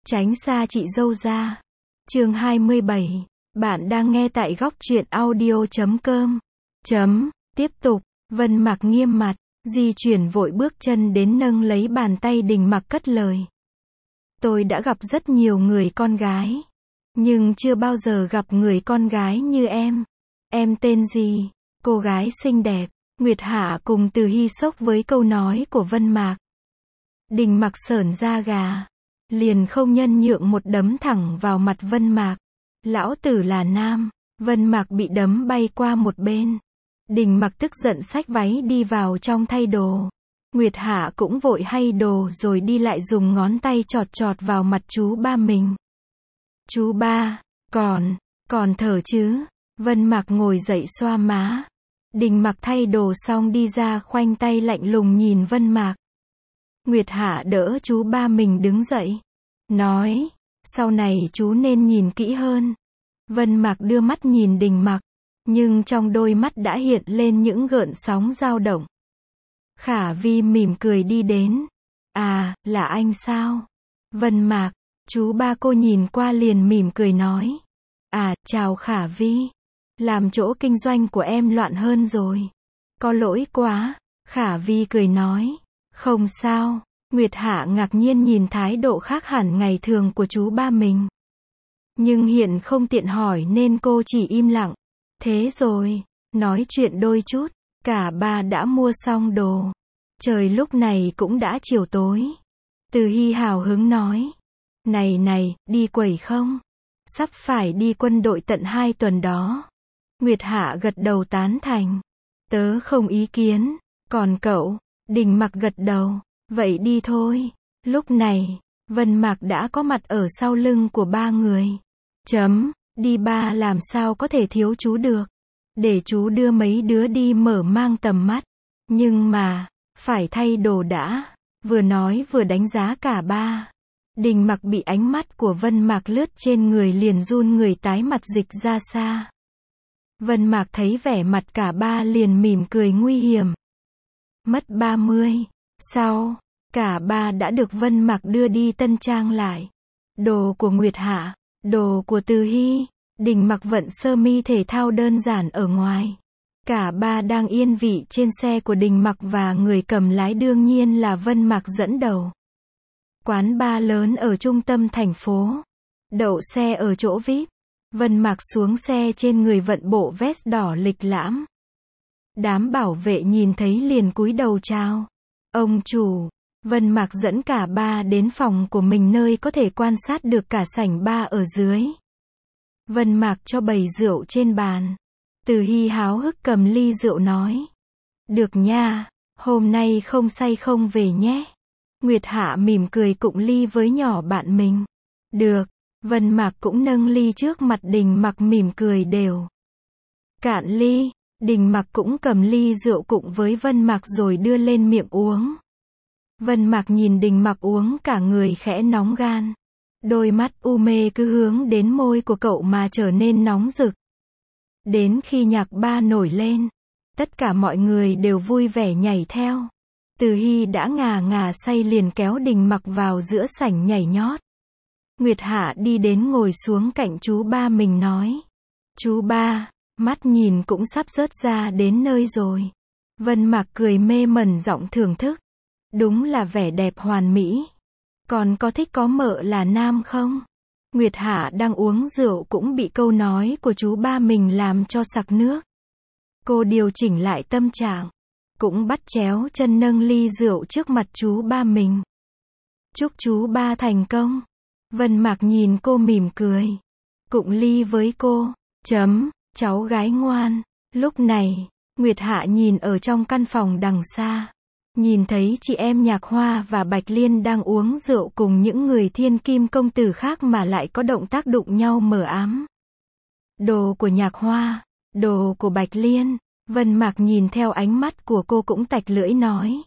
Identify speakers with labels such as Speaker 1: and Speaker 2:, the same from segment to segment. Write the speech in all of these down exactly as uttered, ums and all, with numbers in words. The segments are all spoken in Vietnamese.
Speaker 1: Tránh xa chị dâu ra. Chương hai mươi bảy. Bạn đang nghe tại góc truyện audio chấm com. Chấm. Tiếp tục, Vân Mạc nghiêm mặt, di chuyển vội bước chân đến nâng lấy bàn tay Đình Mặc cất lời. Tôi đã gặp rất nhiều người con gái, nhưng chưa bao giờ gặp người con gái như em. Em tên gì? Cô gái xinh đẹp. Nguyệt Hạ cùng Từ Hy sốc với câu nói của Vân Mạc. Đình Mặc sởn da gà, liền không nhân nhượng một đấm thẳng vào mặt Vân Mạc. Lão tử là nam. Vân Mạc bị đấm bay qua một bên. Đình Mặc tức giận xách váy đi vào trong thay đồ. Nguyệt Hạ cũng vội hay đồ rồi đi lại dùng ngón tay chọt chọt vào mặt chú ba mình. Chú ba, còn, còn thở chứ? Vân Mạc ngồi dậy xoa má. Đình Mặc thay đồ xong đi ra khoanh tay lạnh lùng nhìn Vân Mạc. Nguyệt Hạ đỡ chú ba mình đứng dậy. Nói, sau này chú nên nhìn kỹ hơn. Vân Mạc đưa mắt nhìn Đình Mặc, nhưng trong đôi mắt đã hiện lên những gợn sóng dao động. Khả Vi mỉm cười đi đến. À, là anh sao? Vân Mạc, chú ba cô nhìn qua liền mỉm cười nói. À, chào Khả Vi. Làm chỗ kinh doanh của em loạn hơn rồi. Có lỗi quá. Khả Vi cười nói. Không sao. Nguyệt Hạ ngạc nhiên nhìn thái độ khác hẳn ngày thường của chú ba mình. Nhưng hiện không tiện hỏi nên cô chỉ im lặng. Thế rồi, nói chuyện đôi chút, cả ba đã mua xong đồ. Trời lúc này cũng đã chiều tối. Từ Hy hào hứng nói. Này này, đi quẩy không? Sắp phải đi quân đội tận hai tuần đó. Nguyệt Hạ gật đầu tán thành. Tớ không ý kiến. Còn cậu? Đình Mặc gật đầu. Vậy đi thôi. Lúc này, Vân Mạc đã có mặt ở sau lưng của ba người. Chấm, đi ba làm sao có thể thiếu chú được. Để chú đưa mấy đứa đi mở mang tầm mắt. Nhưng mà, phải thay đồ đã. Vừa nói vừa đánh giá cả ba. Đình Mặc bị ánh mắt của Vân Mạc lướt trên người liền run người tái mặt dịch ra xa. Vân Mạc thấy vẻ mặt cả ba liền mỉm cười nguy hiểm. Mất ba mươi. Sau, cả ba đã được Vân Mạc đưa đi tân trang lại. Đồ của Nguyệt Hạ, đồ của Từ Hy, Đình Mặc vận sơ mi thể thao đơn giản ở ngoài. Cả ba đang yên vị trên xe của Đình Mặc và người cầm lái đương nhiên là Vân Mạc dẫn đầu. Quán bar lớn ở trung tâm thành phố. Đậu xe ở chỗ vi ai pi. Vân Mạc xuống xe trên người vận bộ vest đỏ lịch lãm. Đám bảo vệ nhìn thấy liền cúi đầu chào. Ông chủ. Vân Mạc dẫn cả ba đến phòng của mình nơi có thể quan sát được cả sảnh bar ở dưới. Vân Mạc cho bày rượu trên bàn. Từ Hy háo hức cầm ly rượu nói. Được nha, hôm nay không say không về nhé. Nguyệt Hạ mỉm cười cụng ly với nhỏ bạn mình. Được. Vân Mạc cũng nâng ly trước mặt Đình Mặc mỉm cười đều. Cạn ly. Đình Mặc cũng cầm ly rượu cụng với Vân Mạc rồi đưa lên miệng uống. Vân Mạc nhìn Đình Mặc uống cả người khẽ nóng gan. Đôi mắt u mê cứ hướng đến môi của cậu mà trở nên nóng rực. Đến khi nhạc ba nổi lên, tất cả mọi người đều vui vẻ nhảy theo. Từ Hy đã ngà ngà say liền kéo Đình Mặc vào giữa sảnh nhảy nhót. Nguyệt Hạ đi đến ngồi xuống cạnh chú ba mình nói. Chú ba, mắt nhìn cũng sắp rớt ra đến nơi rồi. Vân Mạc cười mê mẩn giọng thưởng thức. Đúng là vẻ đẹp hoàn mỹ. Còn có thích có mợ là nam không? Nguyệt Hạ đang uống rượu cũng bị câu nói của chú ba mình làm cho sặc nước. Cô điều chỉnh lại tâm trạng. Cũng bắt chéo chân nâng ly rượu trước mặt chú ba mình. Chúc chú ba thành công. Vân Mạc nhìn cô mỉm cười. Cụng ly với cô. Chấm, cháu gái ngoan. Lúc này, Nguyệt Hạ nhìn ở trong căn phòng đằng xa. Nhìn thấy chị em Nhạc Hoa và Bạch Liên đang uống rượu cùng những người thiên kim công tử khác mà lại có động tác đụng nhau mờ ám. Đồ của Nhạc Hoa, đồ của Bạch Liên. Vân Mạc nhìn theo ánh mắt của cô cũng tạch lưỡi nói.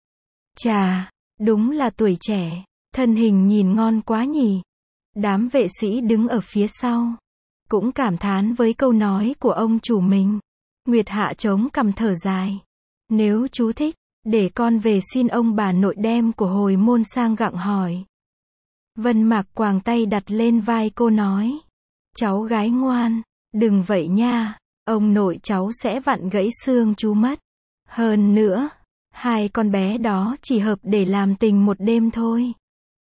Speaker 1: Chà, đúng là tuổi trẻ, thân hình nhìn ngon quá nhỉ. Đám vệ sĩ đứng ở phía sau cũng cảm thán với câu nói của ông chủ mình. Nguyệt Hạ chống cằm thở dài. Nếu chú thích, để con về xin ông bà nội đem của hồi môn sang gặng hỏi. Vân Mạc quàng tay đặt lên vai cô nói. Cháu gái ngoan, đừng vậy nha, ông nội cháu sẽ vặn gãy xương chú mất. Hơn nữa, hai con bé đó chỉ hợp để làm tình một đêm thôi.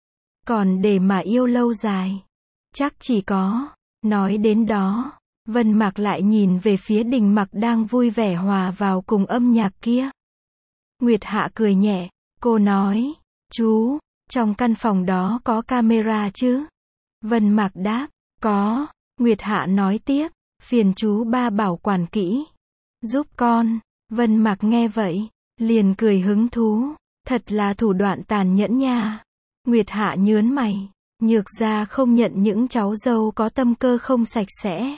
Speaker 1: Còn để mà yêu lâu dài, chắc chỉ có. Nói đến đó, Vân Mạc lại nhìn về phía Đình Mặc đang vui vẻ hòa vào cùng âm nhạc kia. Nguyệt Hạ cười nhẹ, cô nói, chú, trong căn phòng đó có camera chứ? Vân Mạc đáp, có. Nguyệt Hạ nói tiếp, phiền chú ba bảo quản kỹ, giúp con. Vân Mạc nghe vậy, liền cười hứng thú, thật là thủ đoạn tàn nhẫn nha. Nguyệt Hạ nhớn mày, nhược ra không nhận những cháu dâu có tâm cơ không sạch sẽ.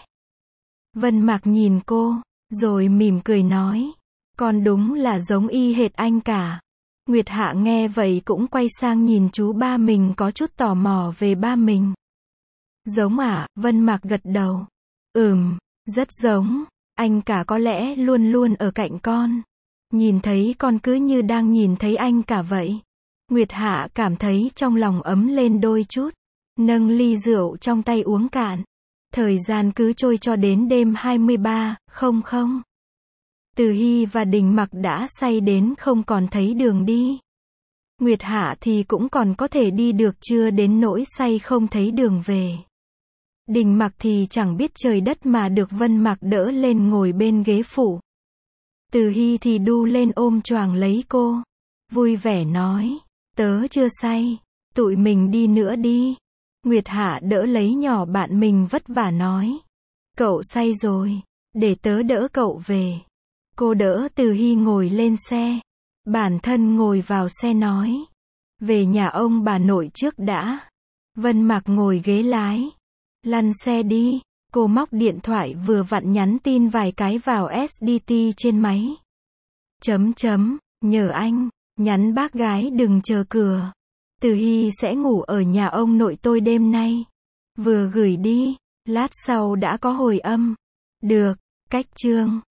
Speaker 1: Vân Mạc nhìn cô, rồi mỉm cười nói, con đúng là giống y hệt anh cả. Nguyệt Hạ nghe vậy cũng quay sang nhìn chú ba mình có chút tò mò về ba mình. Giống à? Vân Mạc gật đầu. Ừm, rất giống. Anh cả có lẽ luôn luôn ở cạnh con. Nhìn thấy con cứ như đang nhìn thấy anh cả vậy. Nguyệt Hạ cảm thấy trong lòng ấm lên đôi chút. Nâng ly rượu trong tay uống cạn. Thời gian cứ trôi cho đến đêm hai mươi ba, không không. Từ Hy và Đình Mặc đã say đến không còn thấy đường đi. Nguyệt Hạ thì cũng còn có thể đi được, chưa đến nỗi say không thấy đường về. Đình Mặc thì chẳng biết trời đất mà được Vân Mạc đỡ lên ngồi bên ghế phụ. Từ Hy thì đu lên ôm choàng lấy cô. Vui vẻ nói, tớ chưa say, tụi mình đi nữa đi. Nguyệt Hạ đỡ lấy nhỏ bạn mình vất vả nói. Cậu say rồi, để tớ đỡ cậu về. Cô đỡ Từ Hy ngồi lên xe. Bản thân ngồi vào xe nói. Về nhà ông bà nội trước đã. Vân Mạc ngồi ghế lái. Lăn xe đi. Cô móc điện thoại vừa vặn nhắn tin vài cái vào ét đê tê trên máy. Chấm chấm, nhờ anh, nhắn bác gái đừng chờ cửa. Từ Hy sẽ ngủ ở nhà ông nội tôi đêm nay. Vừa gửi đi, lát sau đã có hồi âm. Được, cách chương.